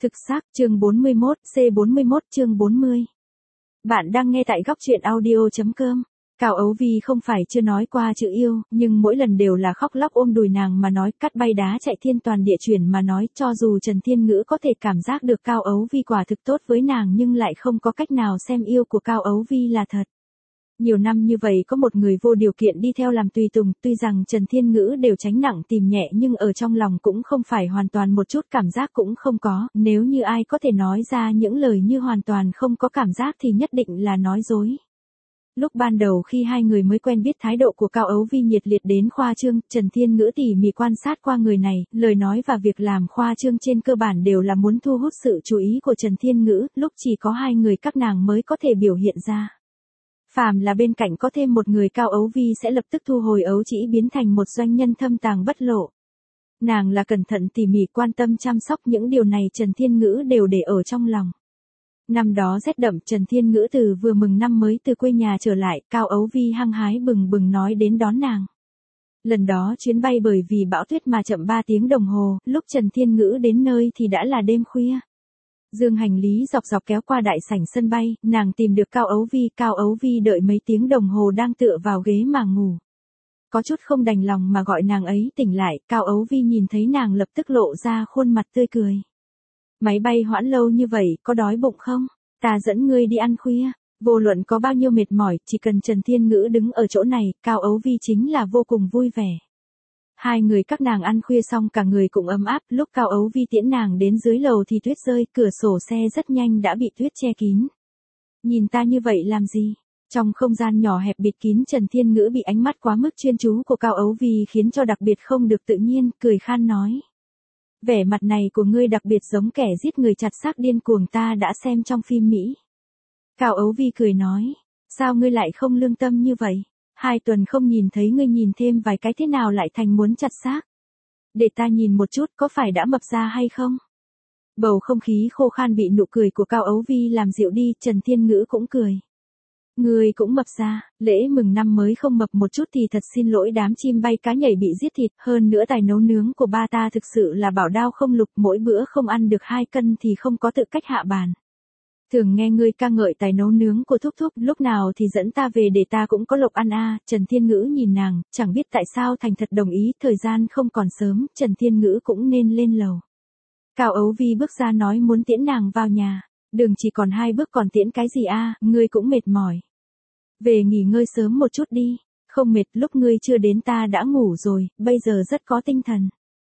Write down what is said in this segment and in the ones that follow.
Thực xác, chương 41, C41 chương 40. Bạn đang nghe tại góc truyện audio.com. Cao Ấu Vi không phải chưa nói qua chữ yêu, nhưng mỗi lần đều là khóc lóc ôm đùi nàng mà nói, cắt bay đá chạy thiên toàn địa chuyển mà nói, cho dù Trần Thiên Ngữ có thể cảm giác được Cao Ấu Vi quả thực tốt với nàng nhưng lại không có cách nào xem yêu của Cao Ấu Vi là thật. Nhiều năm như vậy có một người vô điều kiện đi theo làm tùy tùng, tuy rằng Trần Thiên Ngữ đều tránh nặng tìm nhẹ nhưng ở trong lòng cũng không phải hoàn toàn một chút cảm giác cũng không có, nếu như ai có thể nói ra những lời như hoàn toàn không có cảm giác thì nhất định là nói dối. Lúc ban đầu khi hai người mới quen biết thái độ của Cao Ấu Vi nhiệt liệt đến khoa trương, Trần Thiên Ngữ tỉ mỉ quan sát qua người này, lời nói và việc làm khoa trương trên cơ bản đều là muốn thu hút sự chú ý của Trần Thiên Ngữ, lúc chỉ có hai người các nàng mới có thể biểu hiện ra. Phàm là bên cạnh có thêm một người Cao Ấu Vi sẽ lập tức thu hồi ấu trĩ biến thành một doanh nhân thâm tàng bất lộ. Nàng là cẩn thận tỉ mỉ quan tâm chăm sóc những điều này Trần Thiên Ngữ đều để ở trong lòng. Năm đó rét đậm Trần Thiên Ngữ từ vừa mừng năm mới từ quê nhà trở lại, Cao Ấu Vi hăng hái bừng bừng nói đến đón nàng. Lần đó chuyến bay bởi vì bão tuyết mà chậm 3 tiếng đồng hồ, lúc Trần Thiên Ngữ đến nơi thì đã là đêm khuya. Dương hành lý dọc dọc kéo qua đại sảnh sân bay, nàng tìm được Cao Ấu Vi đợi mấy tiếng đồng hồ đang tựa vào ghế mà ngủ. Có chút không đành lòng mà gọi nàng ấy tỉnh lại, Cao Ấu Vi nhìn thấy nàng lập tức lộ ra khuôn mặt tươi cười. Máy bay hoãn lâu như vậy, có đói bụng không? Ta dẫn ngươi đi ăn khuya. Vô luận có bao nhiêu mệt mỏi, chỉ cần Trần Thiên Ngữ đứng ở chỗ này, Cao Ấu Vi chính là vô cùng vui vẻ. Hai người các nàng ăn khuya xong cả người cũng ấm áp, lúc Cao Ấu Vi tiễn nàng đến dưới lầu thì tuyết rơi, cửa sổ xe rất nhanh đã bị tuyết che kín. Nhìn ta như vậy làm gì? Trong không gian nhỏ hẹp bịt kín Trần Thiên Ngữ bị ánh mắt quá mức chuyên chú của Cao Ấu Vi khiến cho đặc biệt không được tự nhiên, cười khan nói. Vẻ mặt này của ngươi đặc biệt giống kẻ giết người chặt xác điên cuồng ta đã xem trong phim Mỹ. Cao Ấu Vi cười nói, sao ngươi lại không lương tâm như vậy? 2 tuần không nhìn thấy ngươi nhìn thêm vài cái thế nào lại thành muốn chặt xác? Để ta nhìn một chút có phải đã mập ra hay không? Bầu không khí khô khan bị nụ cười của Cao Ấu Vi làm dịu đi, Trần Thiên Ngữ cũng cười. Ngươi cũng mập ra, lễ mừng năm mới không mập một chút thì thật xin lỗi đám chim bay cá nhảy bị giết thịt, hơn nữa tài nấu nướng của ba ta thực sự là bảo đao không lục, mỗi bữa không ăn được 2 cân thì không có tự cách hạ bàn. Thường nghe ngươi ca ngợi tài nấu nướng của thúc thúc, lúc nào thì dẫn ta về để ta cũng có lộc ăn a. Trần Thiên Ngữ nhìn nàng, chẳng biết tại sao thành thật đồng ý, thời gian không còn sớm, Trần Thiên Ngữ cũng nên lên lầu. Cao Ấu Vi bước ra nói muốn tiễn nàng vào nhà, đường chỉ còn 2 bước còn tiễn cái gì a, ngươi cũng mệt mỏi. Về nghỉ ngơi sớm một chút đi, không mệt lúc ngươi chưa đến ta đã ngủ rồi, bây giờ rất có tinh thần.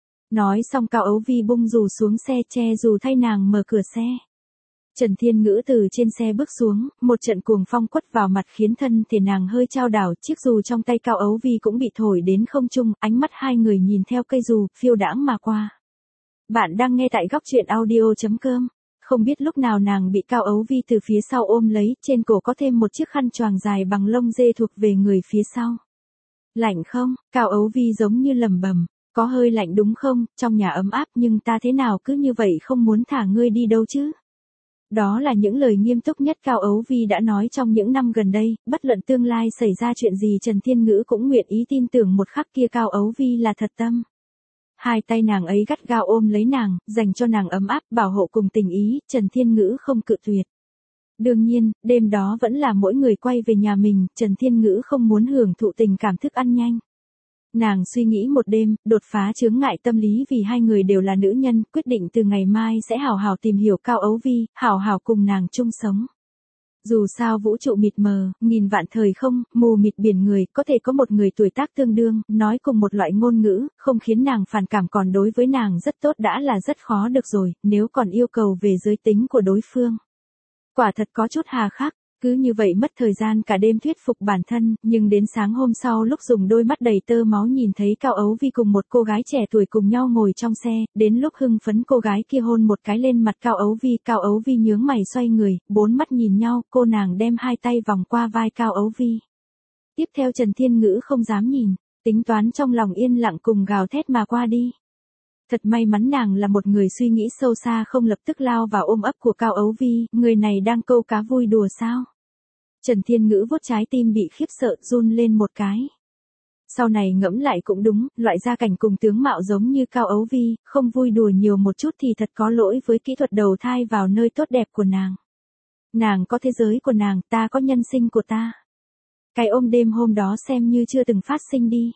Nói xong Cao Ấu Vi bung dù xuống xe che dù thay nàng mở cửa xe. Trần Thiên Ngữ từ trên xe bước xuống, một trận cuồng phong quất vào mặt khiến thân thể nàng hơi chao đảo, chiếc dù trong tay Cao Ấu Vi cũng bị thổi đến không trung, ánh mắt hai người nhìn theo cây dù, phiêu đãng mà qua. Bạn đang nghe tại góc truyện audio.com. Không biết lúc nào nàng bị Cao Ấu Vi từ phía sau ôm lấy, trên cổ có thêm một chiếc khăn choàng dài bằng lông dê thuộc về người phía sau. Lạnh không? Cao Ấu Vi giống như lẩm bẩm, có hơi lạnh đúng không, trong nhà ấm áp nhưng ta thế nào cứ như vậy không muốn thả ngươi đi đâu chứ. Đó là những lời nghiêm túc nhất Cao Ấu Vi đã nói trong những năm gần đây, bất luận tương lai xảy ra chuyện gì Trần Thiên Ngữ cũng nguyện ý tin tưởng một khắc kia Cao Ấu Vi là thật tâm. 2 tay nàng ấy gắt gao ôm lấy nàng, dành cho nàng ấm áp, bảo hộ cùng tình ý, Trần Thiên Ngữ không cự tuyệt. Đương nhiên, đêm đó vẫn là mỗi người quay về nhà mình, Trần Thiên Ngữ không muốn hưởng thụ tình cảm thức ăn nhanh. Nàng suy nghĩ một đêm, đột phá chướng ngại tâm lý vì hai người đều là nữ nhân, quyết định từ ngày mai sẽ hào hào tìm hiểu Cao Ấu Vi, hào hào cùng nàng chung sống. Dù sao vũ trụ mịt mờ, nghìn vạn thời không, mù mịt biển người, có thể có một người tuổi tác tương đương, nói cùng một loại ngôn ngữ, không khiến nàng phản cảm còn đối với nàng rất tốt đã là rất khó được rồi, nếu còn yêu cầu về giới tính của đối phương. Quả thật có chút hà khắc. Cứ như vậy mất thời gian cả đêm thuyết phục bản thân, nhưng đến sáng hôm sau lúc dùng đôi mắt đầy tơ máu nhìn thấy Cao Ấu Vi cùng một cô gái trẻ tuổi cùng nhau ngồi trong xe, đến lúc hưng phấn cô gái kia hôn một cái lên mặt Cao Ấu Vi nhướng mày xoay người, 4 mắt nhìn nhau, cô nàng đem 2 tay vòng qua vai Cao Ấu Vi. Tiếp theo Trần Thiên Ngữ không dám nhìn, tính toán trong lòng yên lặng cùng gào thét mà qua đi. Thật may mắn nàng là một người suy nghĩ sâu xa không lập tức lao vào ôm ấp của Cao Ấu Vi, người này đang câu cá vui đùa sao? Trần Thiên Ngữ vuốt trái tim bị khiếp sợ run lên một cái. Sau này ngẫm lại cũng đúng, loại gia cảnh cùng tướng mạo giống như Cao Ấu Vi, không vui đùa nhiều một chút thì thật có lỗi với kỹ thuật đầu thai vào nơi tốt đẹp của nàng. Nàng có thế giới của nàng, ta có nhân sinh của ta. Cái ôm đêm hôm đó xem như chưa từng phát sinh đi.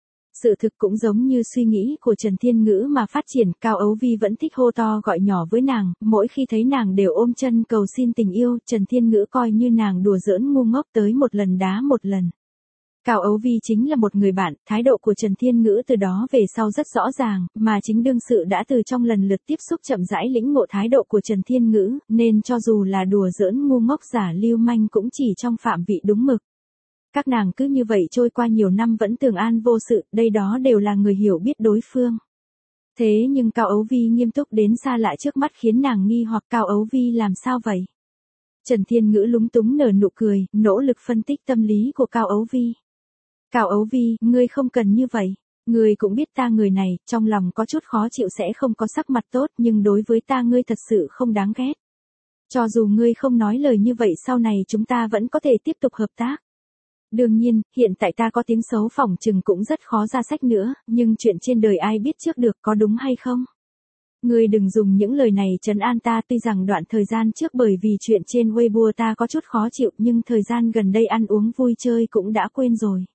Sự thực cũng giống như suy nghĩ của Trần Thiên Ngữ mà phát triển, Cao Ấu Vi vẫn thích hô to gọi nhỏ với nàng, mỗi khi thấy nàng đều ôm chân cầu xin tình yêu, Trần Thiên Ngữ coi như nàng đùa giỡn ngu ngốc tới một lần đá một lần. Cao Ấu Vi chính là một người bạn, thái độ của Trần Thiên Ngữ từ đó về sau rất rõ ràng, mà chính đương sự đã từ trong lần lượt tiếp xúc chậm rãi lĩnh ngộ thái độ của Trần Thiên Ngữ, nên cho dù là đùa giỡn ngu ngốc giả lưu manh cũng chỉ trong phạm vị đúng mực. Các nàng cứ như vậy trôi qua nhiều năm vẫn tường an vô sự, đây đó đều là người hiểu biết đối phương. Thế nhưng Cao Ấu Vi nghiêm túc đến xa lạ trước mắt khiến nàng nghi hoặc Cao Ấu Vi làm sao vậy? Trần Thiên Ngữ lúng túng nở nụ cười, nỗ lực phân tích tâm lý của Cao Ấu Vi. Cao Ấu Vi, ngươi không cần như vậy. Ngươi cũng biết ta người này, trong lòng có chút khó chịu sẽ không có sắc mặt tốt nhưng đối với ta ngươi thật sự không đáng ghét. Cho dù ngươi không nói lời như vậy sau này chúng ta vẫn có thể tiếp tục hợp tác. Đương nhiên, hiện tại ta có tiếng xấu phỏng chừng cũng rất khó ra sách nữa, nhưng chuyện trên đời ai biết trước được có đúng hay không? Ngươi đừng dùng những lời này trấn an ta, tuy rằng đoạn thời gian trước bởi vì chuyện trên Weibo ta có chút khó chịu nhưng thời gian gần đây ăn uống vui chơi cũng đã quên rồi.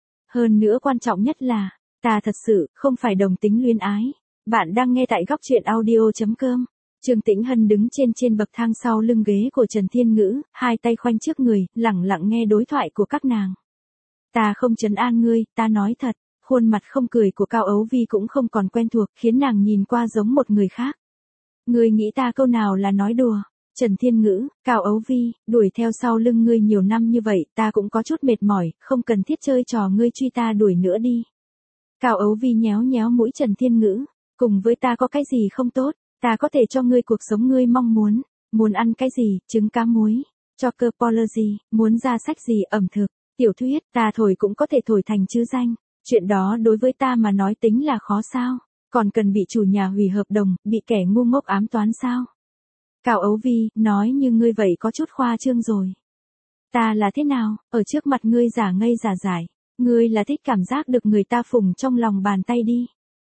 Hơn nữa quan trọng nhất là, ta thật sự không phải đồng tính luyến ái. Bạn đang nghe tại góc truyện audio.com. Trương Tĩnh Hân đứng trên bậc thang sau lưng ghế của Trần Thiên Ngữ, hai tay khoanh trước người, lẳng lặng nghe đối thoại của các nàng. Ta không trấn an ngươi, ta nói thật, khuôn mặt không cười của Cao Ấu Vi cũng không còn quen thuộc, khiến nàng nhìn qua giống một người khác. Ngươi nghĩ ta câu nào là nói đùa? Trần Thiên Ngữ, Cao Ấu Vi, đuổi theo sau lưng ngươi nhiều năm như vậy, ta cũng có chút mệt mỏi, không cần thiết chơi trò ngươi truy ta đuổi nữa đi. Cao Ấu Vi nhéo nhéo mũi Trần Thiên Ngữ, cùng với ta có cái gì không tốt, ta có thể cho ngươi cuộc sống ngươi mong muốn ăn cái gì, trứng cá muối, cho cơ policy, muốn ra sách gì ẩm thực, tiểu thuyết, ta thổi cũng có thể thổi thành chữ danh, chuyện đó đối với ta mà nói tính là khó sao, còn cần bị chủ nhà hủy hợp đồng, bị kẻ ngu ngốc ám toán sao? Cao Ấu Vi, nói như ngươi vậy có chút khoa trương rồi. Ta là thế nào, ở trước mặt ngươi giả ngây giả dại, ngươi là thích cảm giác được người ta phụng trong lòng bàn tay đi.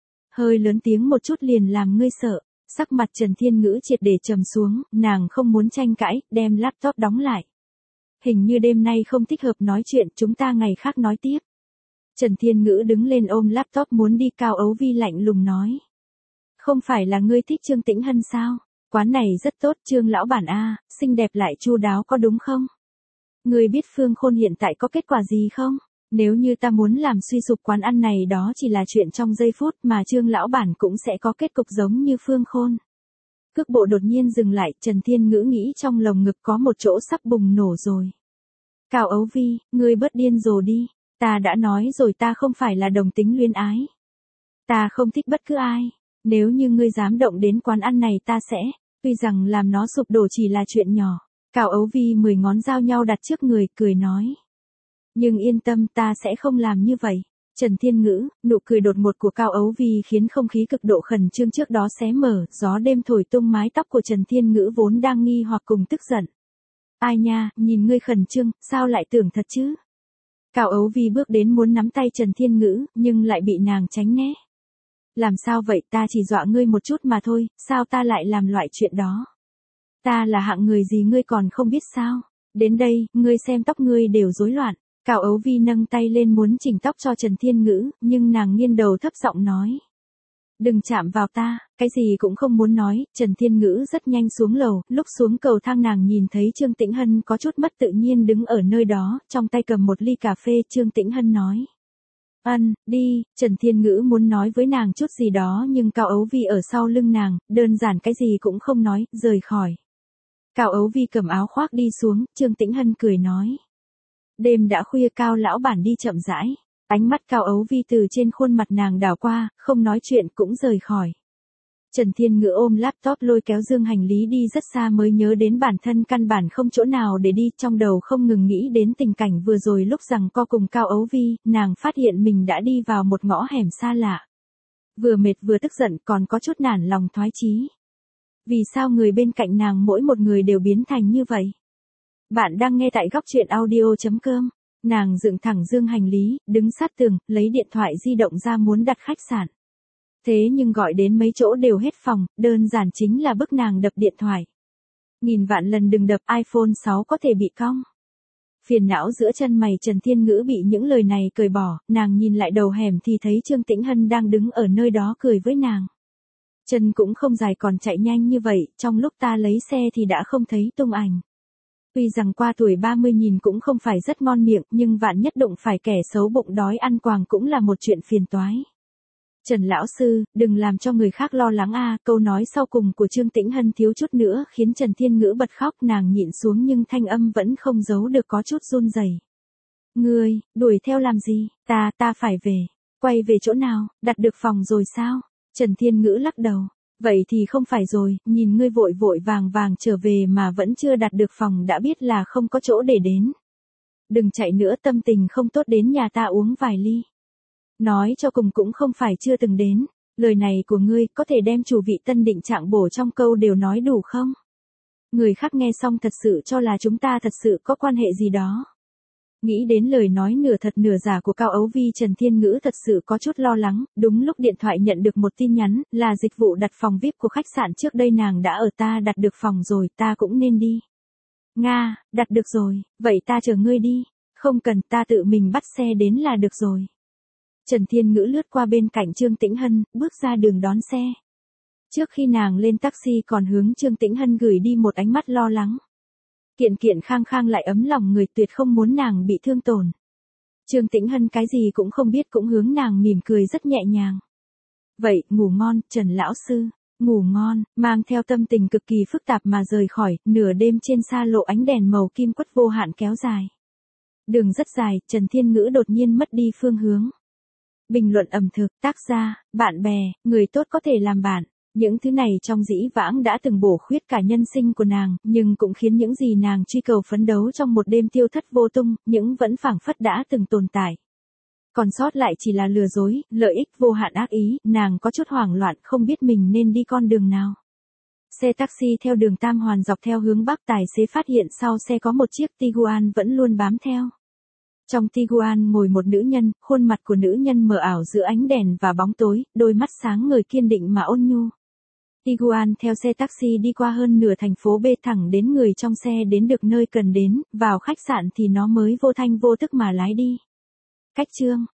Hơi lớn tiếng một chút liền làm ngươi sợ, sắc mặt Trần Thiên Ngữ triệt để trầm xuống, nàng không muốn tranh cãi, đem laptop đóng lại. Hình như đêm nay không thích hợp nói chuyện, chúng ta ngày khác nói tiếp. Trần Thiên Ngữ đứng lên ôm laptop muốn đi, Cao Ấu Vi lạnh lùng nói. Không phải là ngươi thích Trương Tĩnh Hân sao? Quán này rất tốt, Trương lão bản a, xinh đẹp lại chu đáo có đúng không? Ngươi biết Phương Khôn hiện tại có kết quả gì không? Nếu như ta muốn làm suy sụp quán ăn này đó chỉ là chuyện trong giây phút mà Trương lão bản cũng sẽ có kết cục giống như Phương Khôn. Cước bộ đột nhiên dừng lại, Trần Thiên Ngữ nghĩ trong lồng ngực có một chỗ sắp bùng nổ rồi. Cao Ấu Vi, ngươi bớt điên rồ đi, ta đã nói rồi ta không phải là đồng tính luyến ái. Ta không thích bất cứ ai. Nếu như ngươi dám động đến quán ăn này ta sẽ, tuy rằng làm nó sụp đổ chỉ là chuyện nhỏ. Cao Ấu Vi 10 ngón giao nhau đặt trước người, cười nói. Nhưng yên tâm ta sẽ không làm như vậy. Trần Thiên Ngữ, nụ cười đột ngột của Cao Ấu Vi khiến không khí cực độ khẩn trương trước đó xé mở, gió đêm thổi tung mái tóc của Trần Thiên Ngữ vốn đang nghi hoặc cùng tức giận. Ai nha, nhìn ngươi khẩn trương, sao lại tưởng thật chứ? Cao Ấu Vi bước đến muốn nắm tay Trần Thiên Ngữ, nhưng lại bị nàng tránh né. Làm sao vậy, ta chỉ dọa ngươi một chút mà thôi, sao ta lại làm loại chuyện đó? Ta là hạng người gì ngươi còn không biết sao? Đến đây, ngươi xem tóc ngươi đều rối loạn. Cao Ấu Vi nâng tay lên muốn chỉnh tóc cho Trần Thiên Ngữ, nhưng nàng nghiêng đầu thấp giọng nói. Đừng chạm vào ta, cái gì cũng không muốn nói, Trần Thiên Ngữ rất nhanh xuống lầu, lúc xuống cầu thang nàng nhìn thấy Trương Tĩnh Hân có chút mất tự nhiên đứng ở nơi đó, trong tay cầm một ly cà phê, Trương Tĩnh Hân nói. Đi, Trần Thiên Ngữ muốn nói với nàng chút gì đó nhưng Cao Ấu Vi ở sau lưng nàng, đơn giản cái gì cũng không nói, rời khỏi. Cao Ấu Vi cầm áo khoác đi xuống, Trương Tĩnh Hân cười nói. Đêm đã khuya, Cao lão bản đi chậm rãi. Ánh mắt Cao Ấu Vi từ trên khuôn mặt nàng đảo qua, không nói chuyện cũng rời khỏi. Trần Thiên Ngữ ôm laptop lôi kéo dương hành lý đi rất xa mới nhớ đến bản thân căn bản không chỗ nào để đi, trong đầu không ngừng nghĩ đến tình cảnh vừa rồi lúc rằng co cùng Cao Ấu Vi, nàng phát hiện mình đã đi vào một ngõ hẻm xa lạ. Vừa mệt vừa tức giận còn có chút nản lòng thoái chí. Vì sao người bên cạnh nàng mỗi một người đều biến thành như vậy? Bạn đang nghe tại góc truyện audio.com. Nàng dựng thẳng dương hành lý, đứng sát tường, lấy điện thoại di động ra muốn đặt khách sạn. Thế nhưng gọi đến mấy chỗ đều hết phòng, đơn giản chính là bức nàng đập điện thoại. Nghìn vạn lần đừng đập, iPhone 6 có thể bị cong. Phiền não giữa chân mày Trần Thiên Ngữ bị những lời này cười bỏ, nàng nhìn lại đầu hẻm thì thấy Trương Tĩnh Hân đang đứng ở nơi đó cười với nàng. Chân cũng không dài còn chạy nhanh như vậy, trong lúc ta lấy xe thì đã không thấy tung ảnh. Tuy rằng qua tuổi 30 nhìn cũng không phải rất ngon miệng, nhưng vạn nhất đụng phải kẻ xấu bụng đói ăn quàng cũng là một chuyện phiền toái. Trần lão sư, đừng làm cho người khác lo lắng a. Câu nói sau cùng của Trương Tĩnh Hân thiếu chút nữa khiến Trần Thiên Ngữ bật khóc, nàng nhịn xuống nhưng thanh âm vẫn không giấu được có chút run rẩy. Ngươi, đuổi theo làm gì, ta phải về. Quay về chỗ nào, đặt được phòng rồi sao? Trần Thiên Ngữ lắc đầu. Vậy thì không phải rồi, nhìn ngươi vội vội vàng vàng trở về mà vẫn chưa đặt được phòng đã biết là không có chỗ để đến. Đừng chạy nữa, tâm tình không tốt đến nhà ta uống vài ly. Nói cho cùng cũng không phải chưa từng đến, lời này của ngươi có thể đem chủ vị Tân Định Trạng bổ trong câu đều nói đủ không? Người khác nghe xong thật sự cho là chúng ta thật sự có quan hệ gì đó. Nghĩ đến lời nói nửa thật nửa giả của Cao Ấu Vi, Trần Thiên Ngữ thật sự có chút lo lắng, đúng lúc điện thoại nhận được một tin nhắn, là dịch vụ đặt phòng VIP của khách sạn trước đây nàng đã ở, ta đặt được phòng rồi, ta cũng nên đi. Nga, đặt được rồi, vậy ta chờ ngươi đi, không cần, ta tự mình bắt xe đến là được rồi. Trần Thiên Ngữ lướt qua bên cạnh Trương Tĩnh Hân, bước ra đường đón xe. Trước khi nàng lên taxi còn hướng Trương Tĩnh Hân gửi đi một ánh mắt lo lắng. Kiện kiện khang khang lại ấm lòng người, tuyệt không muốn nàng bị thương tổn. Trương Tĩnh Hân cái gì cũng không biết cũng hướng nàng mỉm cười rất nhẹ nhàng. Vậy, ngủ ngon, Trần lão sư, ngủ ngon, mang theo tâm tình cực kỳ phức tạp mà rời khỏi, nửa đêm trên xa lộ ánh đèn màu kim quất vô hạn kéo dài. Đường rất dài, Trần Thiên Ngữ đột nhiên mất đi phương hướng. Bình luận ẩm thực, tác gia, bạn bè, người tốt có thể làm bạn. Những thứ này trong dĩ vãng đã từng bổ khuyết cả nhân sinh của nàng, nhưng cũng khiến những gì nàng truy cầu phấn đấu trong một đêm tiêu thất vô tung, những vẫn phảng phất đã từng tồn tại. Còn sót lại chỉ là lừa dối, lợi ích vô hạn ác ý, nàng có chút hoảng loạn không biết mình nên đi con đường nào. Xe taxi theo đường Tam Hoàn dọc theo hướng Bắc, tài xế phát hiện sau xe có một chiếc Tiguan vẫn luôn bám theo. Trong Tiguan ngồi một nữ nhân, khuôn mặt của nữ nhân mờ ảo giữa ánh đèn và bóng tối, đôi mắt sáng ngời kiên định mà ôn nhu. Tiguan theo xe taxi đi qua hơn nửa thành phố B thẳng đến người trong xe đến được nơi cần đến, vào khách sạn thì nó mới vô thanh vô tức mà lái đi. Cách chương